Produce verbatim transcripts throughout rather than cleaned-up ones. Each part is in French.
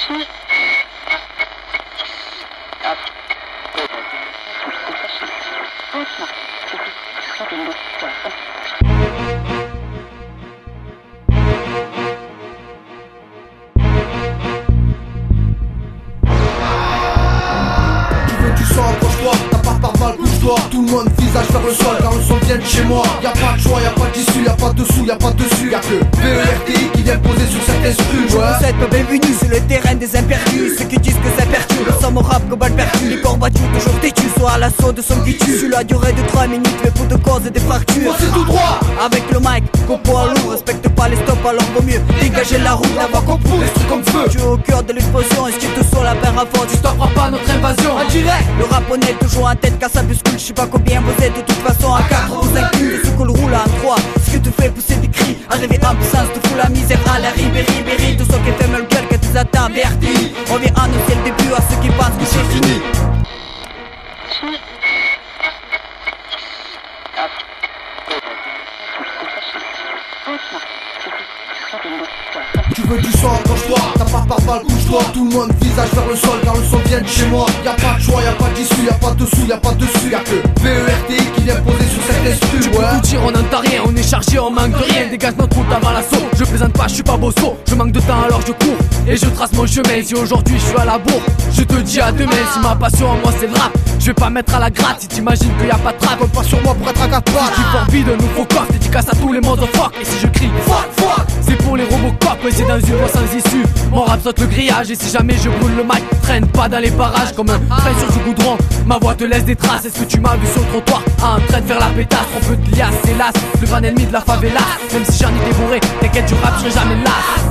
Tout le monde visage vers le sol car le son vient de chez moi. Y'a pas de choix, y'a pas d'issue, y'a pas de dessous, y'a pas de dessus. Y'a que V E R T I qui vient poser sur cette instru. Je vous souhaite la bienvenue sur le terrain des imperdus. Ceux qui disent que ça perturbe, le somme au rap que balle perdu. Les corps battus toujours têtus, soit à l'assaut de son qui tue. Sur la durée de trois minutes, mais pour de cause et des fractures. Moi c'est tout droit. Avec le mic, copo à lourd, respecte pas les stops alors vaut mieux dégager la route, la voix qu'on pousse. Les trucs comme feu. Tu es au cœur de l'explosion, est-ce qu'il te soit la paire à fond? Tu stopperas pas notre invasion. En direct, le rap honnête toujours en tête car ça buscule. Je sais pas combien vous êtes de toute façon à quatre vous inclut. Ce qu'on le roule en trois, ce que te fait pousser des cris. Arriver en puissance te fout la misère à la ribéry Berry. Tout ce qui fait mal gueule que tu attends verti. On vient annoncer le début à ceux qui pensent que c'est fini. Tu veux du sang, accroche-toi. T'as pas par balle, couche-toi. Tout le monde visage vers le sol car le son vient de chez moi. Y'a pas de choix, y'a pas d'issue, y'a pas de dessous, y'a pas de dessus. Y'a que V E R T I qui vient poser sur cette instru. Tu peux nous dire on n'entend rien, on est chargé, on manque de rien. Dégage notre route avant l'assaut. Je plaisante pas, je suis pas bosso. Je manque de temps alors je cours et je trace mon chemin. Si aujourd'hui je suis à la bourre, je te dis à demain. Si ma passion à moi c'est le rap, je vais pas mettre à la gratte. Si t'imagines qu'il y a pas de trap, compte pas sur moi pour être à quatre pattes. Si tu fais envie de nouveaux coffres, dédicace à tous les motherfuckers. Et si je crie fuck fuck, c'est pour les robocop. C'est dans une voie sans issue. Mon rap saute le grillage. Et si jamais je brûle le mic, traîne pas dans les parages comme un train sur du goudron. Ma voix te laisse des traces. Est-ce que tu m'as vu sur le trottoir en train de faire la pétasse? On peut te liasse, hélas, le grand ennemi de la favela. Même si j'en ai dévoré, t'inquiète du rap, je serai jamais las.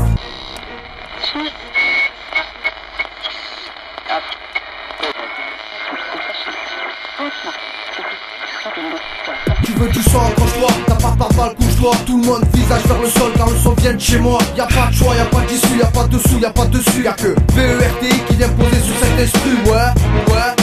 Tu veux du sang, accroche-toi. T'as pas par balle, couche-toi. Tout le monde visage vers le sol car le son vient de chez moi. Y'a pas de choix, y'a pas d'issue, y'a pas de dessous, y'a pas de dessus. Y'a que V E R T I qui vient poser sur cette instru. Ouais, ouais.